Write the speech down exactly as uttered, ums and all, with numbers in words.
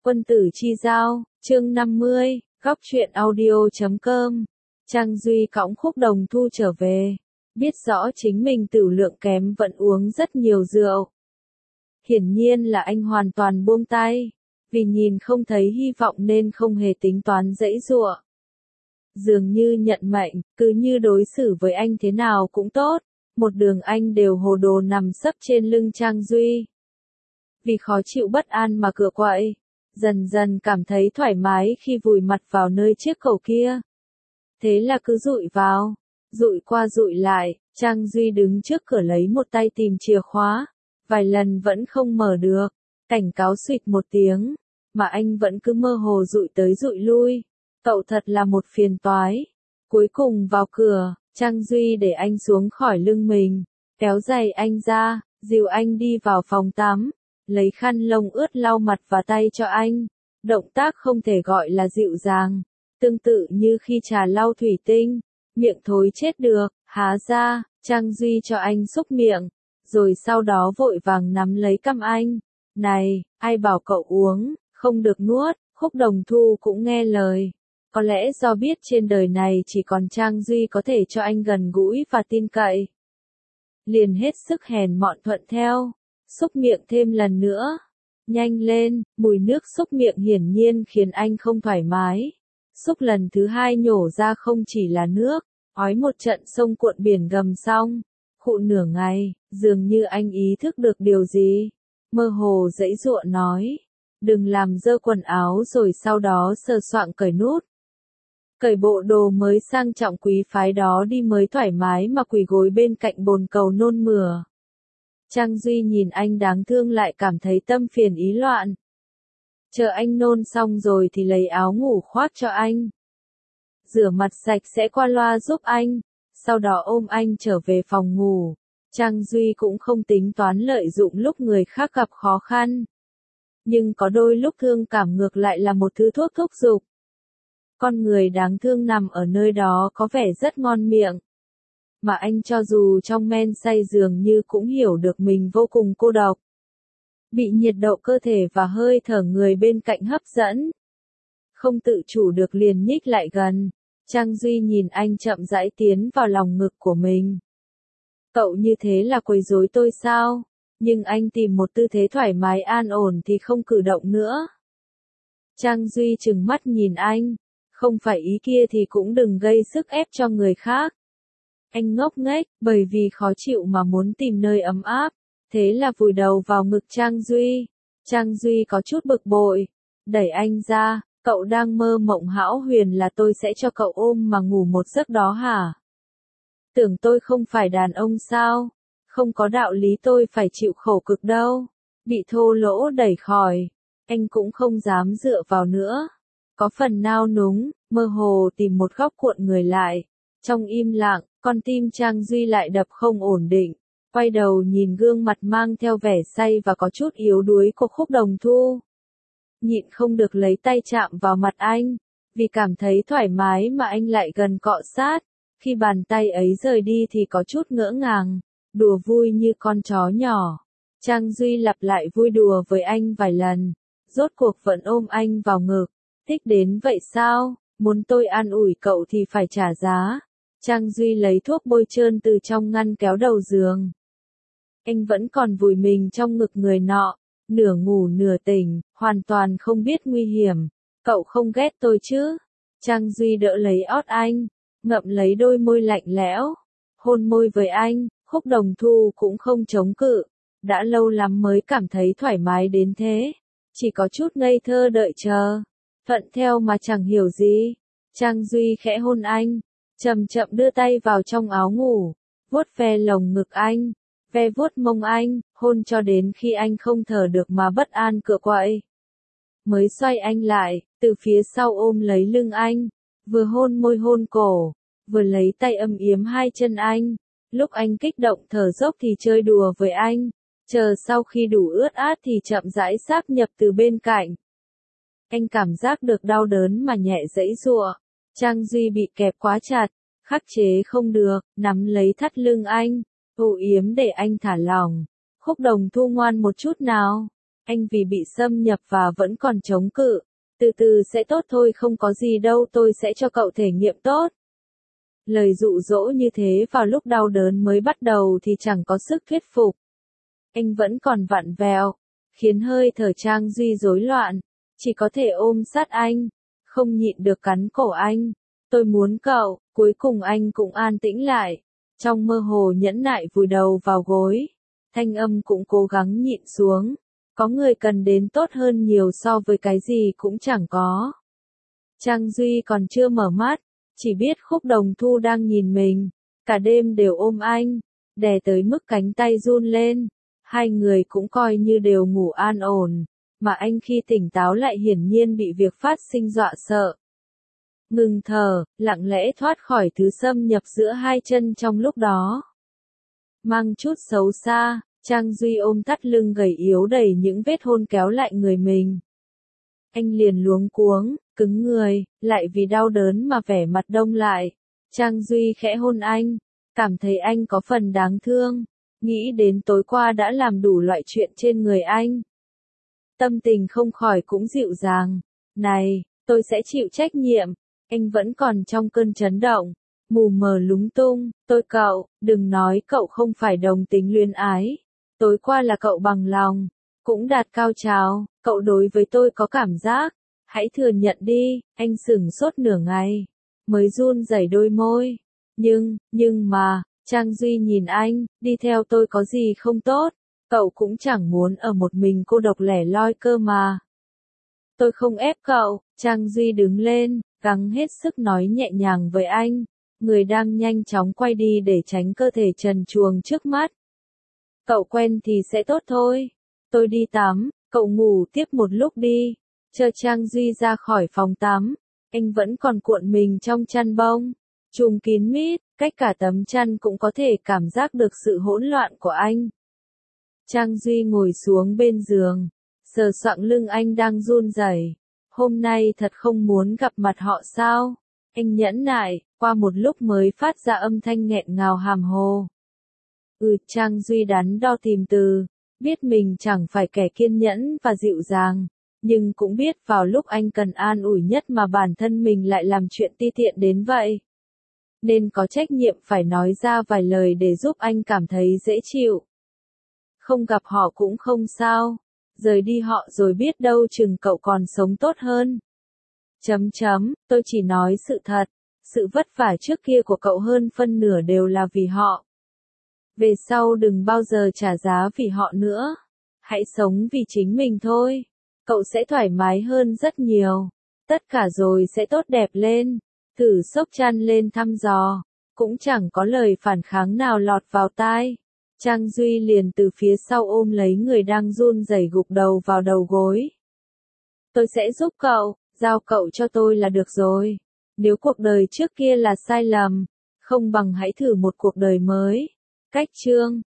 Quân tử chi giao, chương năm mươi, góc truyện audio chấm com. Trang Duy cõng Khúc Đồng Thu trở về, biết rõ chính mình tửu lượng kém vẫn uống rất nhiều rượu. Hiển nhiên là anh hoàn toàn buông tay, vì nhìn không thấy hy vọng nên không hề tính toán giãy giụa. Dường như nhận mệnh, cứ như đối xử với anh thế nào cũng tốt, một đường anh đều hồ đồ nằm sấp trên lưng Trang Duy. Vì khó chịu bất an mà cựa quậy, dần dần cảm thấy thoải mái khi vùi mặt vào nơi chiếc cầu kia. Thế là cứ dụi vào, dụi qua dụi lại, Trang Duy đứng trước cửa lấy một tay tìm chìa khóa, vài lần vẫn không mở được, cảnh cáo suýt một tiếng, mà anh vẫn cứ mơ hồ dụi tới dụi lui, cậu thật là một phiền toái. Cuối cùng vào cửa, Trang Duy để anh xuống khỏi lưng mình, kéo giày anh ra, dìu anh đi vào phòng tắm, lấy khăn lông ướt lau mặt và tay cho anh. Động tác không thể gọi là dịu dàng, tương tự như khi trà lau thủy tinh, miệng thối chết được, há ra, Trang Duy cho anh xúc miệng, rồi sau đó vội vàng nắm lấy cằm anh. Này, ai bảo cậu uống, không được nuốt. Khúc Đồng Thu cũng nghe lời. Có lẽ do biết trên đời này chỉ còn Trang Duy có thể cho anh gần gũi và tin cậy, liền hết sức hèn mọn thuận theo, xúc miệng thêm lần nữa. Nhanh lên, mùi nước xúc miệng hiển nhiên khiến anh không thoải mái. Xúc lần thứ hai nhổ ra không chỉ là nước, ói một trận sông cuộn biển gầm xong. Khụ nửa ngày, dường như anh ý thức được điều gì. Mơ hồ giãy giụa nói, đừng làm dơ quần áo rồi sau đó sờ soạng cởi nút. Cởi bộ đồ mới sang trọng quý phái đó đi mới thoải mái mà quỳ gối bên cạnh bồn cầu nôn mửa. Trang Duy nhìn anh đáng thương lại cảm thấy tâm phiền ý loạn. Chờ anh nôn xong rồi thì lấy áo ngủ khoác cho anh. Rửa mặt sạch sẽ qua loa giúp anh, sau đó ôm anh trở về phòng ngủ. Trang Duy cũng không tính toán lợi dụng lúc người khác gặp khó khăn. Nhưng có đôi lúc thương cảm ngược lại là một thứ thuốc thúc giục. Con người đáng thương nằm ở nơi đó có vẻ rất ngon miệng. Mà anh cho dù trong men say dường như cũng hiểu được mình vô cùng cô độc. Bị nhiệt độ cơ thể và hơi thở người bên cạnh hấp dẫn. Không tự chủ được liền nhích lại gần. Trang Duy nhìn anh chậm rãi tiến vào lòng ngực của mình. Cậu như thế là quấy rối tôi sao? Nhưng anh tìm một tư thế thoải mái an ổn thì không cử động nữa. Trang Duy trừng mắt nhìn anh. Không phải ý kia thì cũng đừng gây sức ép cho người khác. Anh ngốc nghếch, bởi vì khó chịu mà muốn tìm nơi ấm áp. Thế là vùi đầu vào ngực Trang Duy. Trang Duy có chút bực bội. Đẩy anh ra, cậu đang mơ mộng hão huyền là tôi sẽ cho cậu ôm mà ngủ một giấc đó hả? Tưởng tôi không phải đàn ông sao? Không có đạo lý tôi phải chịu khổ cực đâu. Bị thô lỗ đẩy khỏi. Anh cũng không dám dựa vào nữa. Có phần nao núng, mơ hồ tìm một góc cuộn người lại. Trong im lặng, con tim Trang Duy lại đập không ổn định. Quay đầu nhìn gương mặt mang theo vẻ say và có chút yếu đuối của Khúc Đồng Thu. Nhịn không được lấy tay chạm vào mặt anh. Vì cảm thấy thoải mái mà anh lại gần cọ sát. Khi bàn tay ấy rời đi thì có chút ngỡ ngàng. Đùa vui như con chó nhỏ. Trang Duy lặp lại vui đùa với anh vài lần. Rốt cuộc vẫn ôm anh vào ngực. Thích đến vậy sao? Muốn tôi an ủi cậu thì phải trả giá. Trang Duy lấy thuốc bôi trơn từ trong ngăn kéo đầu giường. Anh vẫn còn vùi mình trong ngực người nọ, nửa ngủ nửa tỉnh, hoàn toàn không biết nguy hiểm. Cậu không ghét tôi chứ? Trang Duy đỡ lấy ót anh, ngậm lấy đôi môi lạnh lẽo, hôn môi với anh. Khúc Đồng Thu cũng không chống cự, đã lâu lắm mới cảm thấy thoải mái đến thế, chỉ có chút ngây thơ đợi chờ, thuận theo mà chẳng hiểu gì. Trang Duy khẽ hôn anh, chậm chậm đưa tay vào trong áo ngủ, vuốt ve lồng ngực anh, ve vuốt mông anh, hôn cho đến khi anh không thở được mà bất an cựa quậy. Mới xoay anh lại, từ phía sau ôm lấy lưng anh, vừa hôn môi hôn cổ, vừa lấy tay ấm yếm hai chân anh. Lúc anh kích động thở dốc thì chơi đùa với anh, chờ sau khi đủ ướt át thì chậm rãi sáp nhập từ bên cạnh. Anh cảm giác được đau đớn mà nhẹ giãy giụa. Trang Duy bị kẹp quá chặt, khắc chế không được, nắm lấy thắt lưng anh, âu yếm để anh thả lỏng. Khúc Đồng Thu ngoan một chút nào. Anh vì bị xâm nhập và vẫn còn chống cự. Từ từ sẽ tốt thôi, không có gì đâu, tôi sẽ cho cậu thể nghiệm tốt. Lời dụ dỗ như thế vào lúc đau đớn mới bắt đầu thì chẳng có sức thuyết phục. Anh vẫn còn vặn vẹo, khiến hơi thở Trang Duy rối loạn, chỉ có thể ôm sát anh, không nhịn được cắn cổ anh. Tôi muốn cậu, cuối cùng anh cũng an tĩnh lại, trong mơ hồ nhẫn nại vùi đầu vào gối, thanh âm cũng cố gắng nhịn xuống. Có người cần đến tốt hơn nhiều so với cái gì cũng chẳng có. Trang Duy còn chưa mở mắt, chỉ biết Khúc Đồng Thu đang nhìn mình, cả đêm đều ôm anh, đè tới mức cánh tay run lên. Hai người cũng coi như đều ngủ an ổn, mà anh khi tỉnh táo lại hiển nhiên bị việc phát sinh dọa sợ. Ngừng thở, lặng lẽ thoát khỏi thứ xâm nhập giữa hai chân trong lúc đó. Mang chút xấu xa, Trang Duy ôm thắt lưng gầy yếu đầy những vết hôn kéo lại người mình. Anh liền luống cuống, cứng người, lại vì đau đớn mà vẻ mặt đông lại. Trang Duy khẽ hôn anh, cảm thấy anh có phần đáng thương, nghĩ đến tối qua đã làm đủ loại chuyện trên người anh. Tâm tình không khỏi cũng dịu dàng. Này, tôi sẽ chịu trách nhiệm. Anh vẫn còn trong cơn chấn động, mù mờ lúng tung. Tôi cậu, đừng nói cậu không phải đồng tính luyến ái. Tối qua là cậu bằng lòng, cũng đạt cao trào, cậu đối với tôi có cảm giác. Hãy thừa nhận đi. Anh sửng sốt nửa ngày, mới run rẩy đôi môi. Nhưng, nhưng mà, Trang Duy nhìn anh, đi theo tôi có gì không tốt, cậu cũng chẳng muốn ở một mình cô độc lẻ loi cơ mà. Tôi không ép cậu. Trang Duy đứng lên, gắng hết sức nói nhẹ nhàng với anh, người đang nhanh chóng quay đi để tránh cơ thể trần truồng trước mắt. Cậu quen thì sẽ tốt thôi. Tôi đi tắm, cậu ngủ tiếp một lúc đi. Chờ Trang Duy ra khỏi phòng tắm, anh vẫn còn cuộn mình trong chăn bông, trùm kín mít, cách cả tấm chăn cũng có thể cảm giác được sự hỗn loạn của anh. Trang Duy ngồi xuống bên giường, sờ soạng lưng anh đang run rẩy. Hôm nay thật không muốn gặp mặt họ sao? Anh nhẫn nại, qua một lúc mới phát ra âm thanh nghẹn ngào hàm hồ. Ừ, Trang Duy đắn đo tìm từ, biết mình chẳng phải kẻ kiên nhẫn và dịu dàng, nhưng cũng biết vào lúc anh cần an ủi nhất mà bản thân mình lại làm chuyện ti tiện đến vậy. Nên có trách nhiệm phải nói ra vài lời để giúp anh cảm thấy dễ chịu. Không gặp họ cũng không sao, rời đi họ rồi biết đâu chừng cậu còn sống tốt hơn. Chấm chấm, tôi chỉ nói sự thật, sự vất vả trước kia của cậu hơn phân nửa đều là vì họ. Về sau đừng bao giờ trả giá vì họ nữa, hãy sống vì chính mình thôi, cậu sẽ thoải mái hơn rất nhiều, tất cả rồi sẽ tốt đẹp lên. Thử xốc chăn lên thăm dò, cũng chẳng có lời phản kháng nào lọt vào tai. Trang Duy liền từ phía sau ôm lấy người đang run rẩy gục đầu vào đầu gối. Tôi sẽ giúp cậu, giao cậu cho tôi là được rồi. Nếu cuộc đời trước kia là sai lầm, không bằng hãy thử một cuộc đời mới. Cách chương